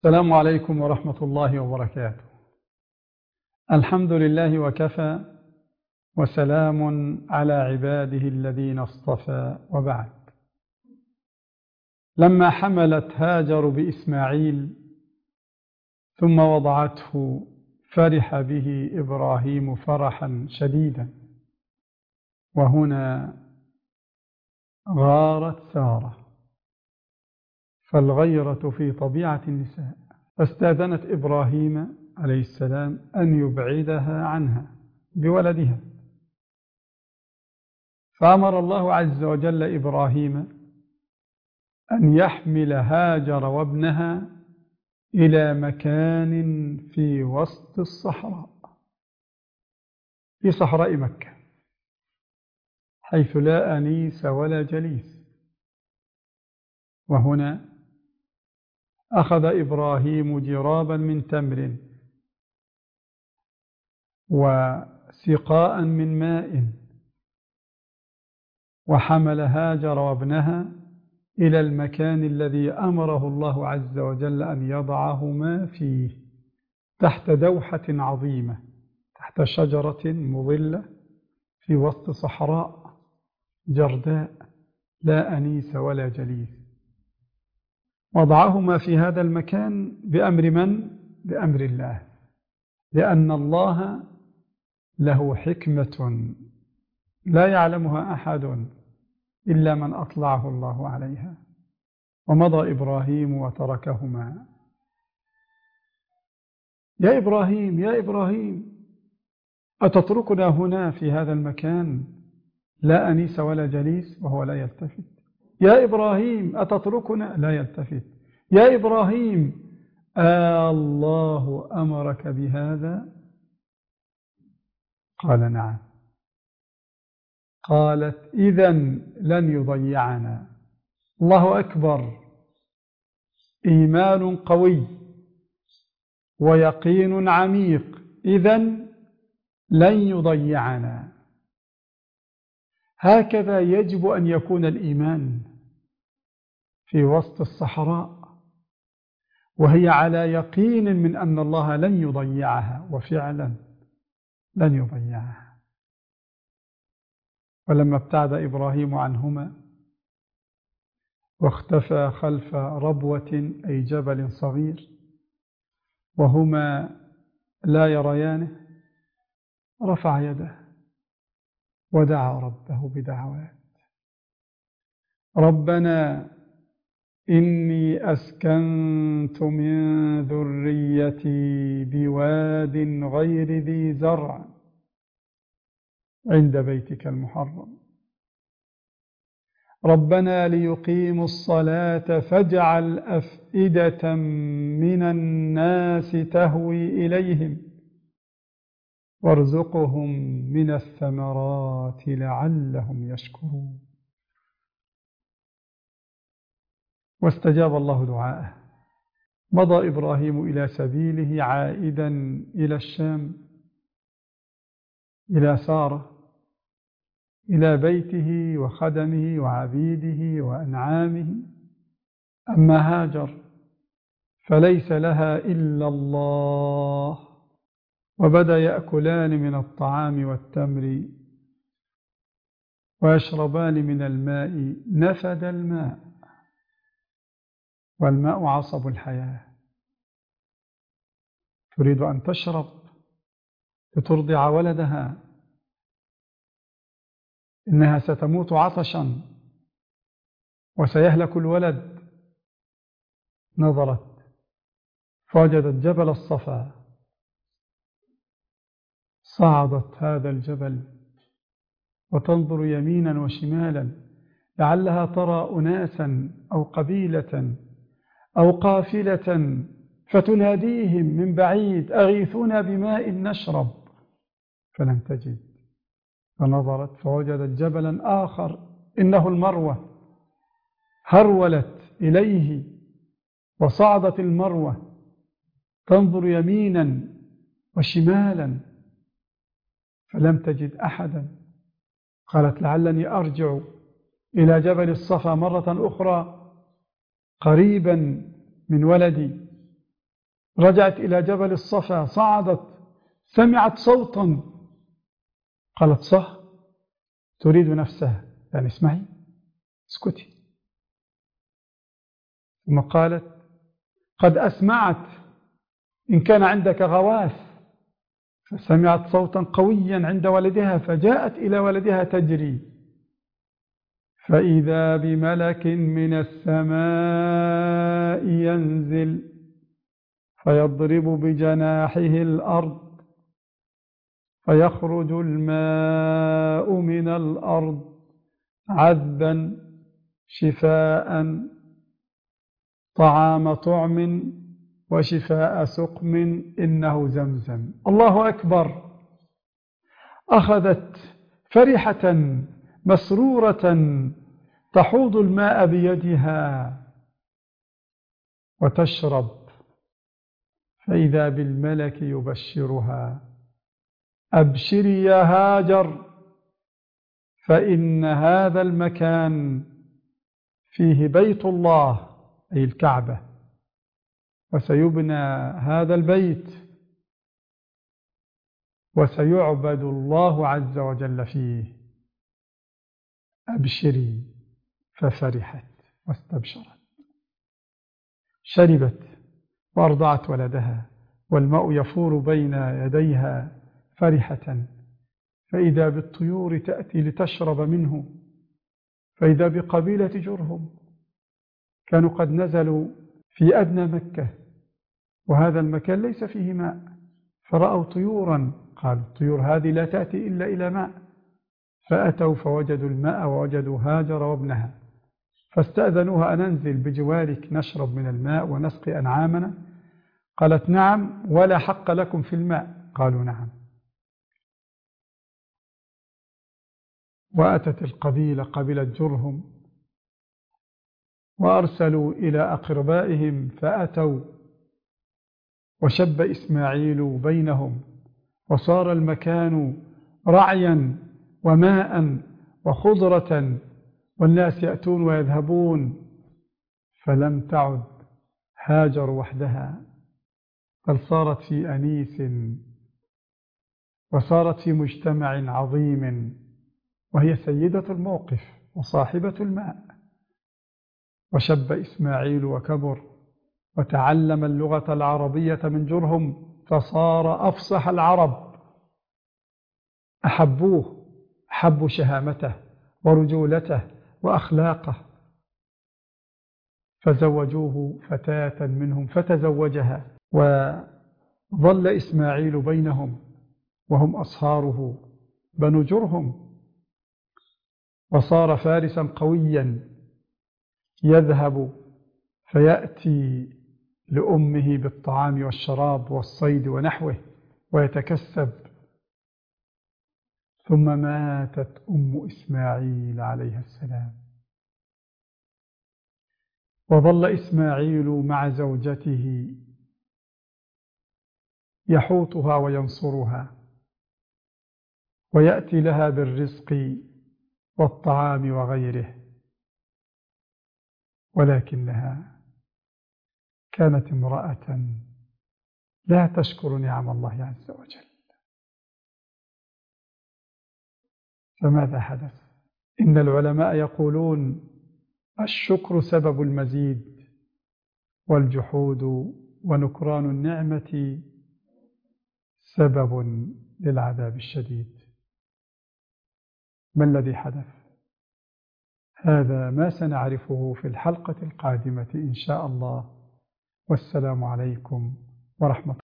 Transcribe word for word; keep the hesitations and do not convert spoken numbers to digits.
السلام عليكم ورحمة الله وبركاته. الحمد لله وكفى، وسلام على عباده الذين اصطفى، وبعد. لما حملت هاجر بإسماعيل ثم وضعته فرح به إبراهيم فرحا شديدا، وهنا غارت سارة، فالغيرة في طبيعة النساء، فاستأذنت إبراهيم عليه السلام أن يبعدها عنها بولدها، فأمر الله عز وجل إبراهيم أن يحمل هاجر وابنها إلى مكان في وسط الصحراء، في صحراء مكة، حيث لا أنيس ولا جليس. وهنا أخذ إبراهيم جرابا من تمر وسقاء من ماء، وحمل هاجر وابنها إلى المكان الذي أمره الله عز وجل أن يضعهما فيه، تحت دوحة عظيمة، تحت شجرة مظلة في وسط صحراء جرداء لا أنيس ولا جليس. وضعهما في هذا المكان بأمر من؟ بأمر الله، لأن الله له حكمة لا يعلمها أحد إلا من أطلعه الله عليها. ومضى إبراهيم وتركهما. يا إبراهيم يا إبراهيم، أتتركنا هنا في هذا المكان لا أنيس ولا جليس؟ وهو لا يلتفت. يا إبراهيم أتتركنا؟ لا يلتفت. يا إبراهيم آه الله أمرك بهذا؟ قال نعم. قالت إذن لن يضيعنا. الله أكبر، إيمان قوي ويقين عميق، إذن لن يضيعنا. هكذا يجب أن يكون الإيمان في وسط الصحراء، وهي على يقين من أن الله لن يضيعها، وفعلا لن يضيعها. ولما ابتعد إبراهيم عنهما واختفى خلف ربوة أي جبل صغير وهما لا يريانه، رفع يده ودعا ربه بدعوات: ربنا إني أسكنت من ذريتي بواد غير ذي زرع عند بيتك المحرم، ربنا ليقيموا الصلاة فاجعل أفئدة من الناس تهوي إليهم وارزقهم من الثمرات لعلهم يشكرون. واستجاب الله دعاءه. مضى إبراهيم إلى سبيله عائدا إلى الشام، إلى سارة، إلى بيته وخدمه وعبيده وأنعامه. أما هاجر فليس لها إلا الله، وبدأ يأكلان من الطعام والتمر ويشربان من الماء. نفد الماء، والماء عصب الحياة. تريد أن تشرب لترضع ولدها، إنها ستموت عطشا وسيهلك الولد. نظرت فوجدت جبل الصفا، صعدت هذا الجبل وتنظر يمينا وشمالا لعلها ترى أناسا أو قبيلة أو قافلة، فتناديهم من بعيد: أغيثونا بماء نشرب. فلم تجد، فنظرت فوجدت جبلا آخر إنه المروة، هرولت إليه وصعدت المروة تنظر يمينا وشمالا فلم تجد أحدا. قالت: لعلني أرجع إلى جبل الصفا مرة أخرى قريبا من ولدي رجعت إلى جبل الصفا، صعدت، سمعت صوتا، قالت صح، تريد نفسها، يعني اسمعي، اسكتي. ثم قالت قد أسمعت، إن كان عندك غواث. فسمعت صوتا قويا عند ولدها، فجاءت إلى ولدها تجري، فإذا بملك من السماء ينزل فيضرب بجناحه الأرض، فيخرج الماء من الأرض عذبا شفاء طعام طعم وشفاء سقم إنه زمزم. الله أكبر. أخذت فرحة مسرورة تحوض الماء بيدها وتشرب، فإذا بالملك يبشرها أبشري يا هاجر، فإن هذا المكان فيه بيت الله أي الكعبة، وسيبنى هذا البيت وسيعبد الله عز وجل فيه. أبشري. ففرحت واستبشرت، شربت وأرضعت ولدها والماء يفور بين يديها فرحة، فإذا بالطيور تأتي لتشرب منه، فإذا بقبيلة جرهم كانوا قد نزلوا في أدنى مكة وهذا المكان ليس فيه ماء، فرأوا طيورا، قالوا الطيور هذه لا تأتي إلا إلى ماء، فأتوا فوجدوا الماء ووجدوا هاجر وابنها، فاستأذنوها أن ننزل بجوارك نشرب من الماء ونسقي أنعامنا. قالت نعم، ولا حق لكم في الماء. قالوا نعم. وأتت القبيلة قبيلة جرهم وأرسلوا إلى أقربائهم فأتوا، وشب إسماعيل بينهم، وصار المكان رعيا وماء وخضرة، والناس يأتون ويذهبون، فلم تعد هاجر وحدها، بل صارت في أنيس وصارت في مجتمع عظيم، وهي سيدة الموقف وصاحبة الماء. وشب إسماعيل وكبر وتعلم اللغة العربية من جرهم، فصار أفصح العرب، أحبوه، أحبوا شهامته ورجولته وأخلاقه، فزوجوه فتاة منهم فتزوجها، وظل إسماعيل بينهم وهم أصهاره بنو جرهم، وصار فارسا قويا يذهب فيأتي لأمه بالطعام والشراب والصيد ونحوه ويتكسب. ثم ماتت أم إسماعيل عليها السلام، وظل إسماعيل مع زوجته يحوطها وينصرها ويأتي لها بالرزق والطعام وغيره، ولكنها كانت امرأة لا تشكر نعم الله عز وجل. فماذا حدث؟ إن العلماء يقولون الشكر سبب المزيد، والجحود ونكران النعمة سبب للعذاب الشديد. ما الذي حدث؟ هذا ما سنعرفه في الحلقة القادمة إن شاء الله، والسلام عليكم ورحمة الله.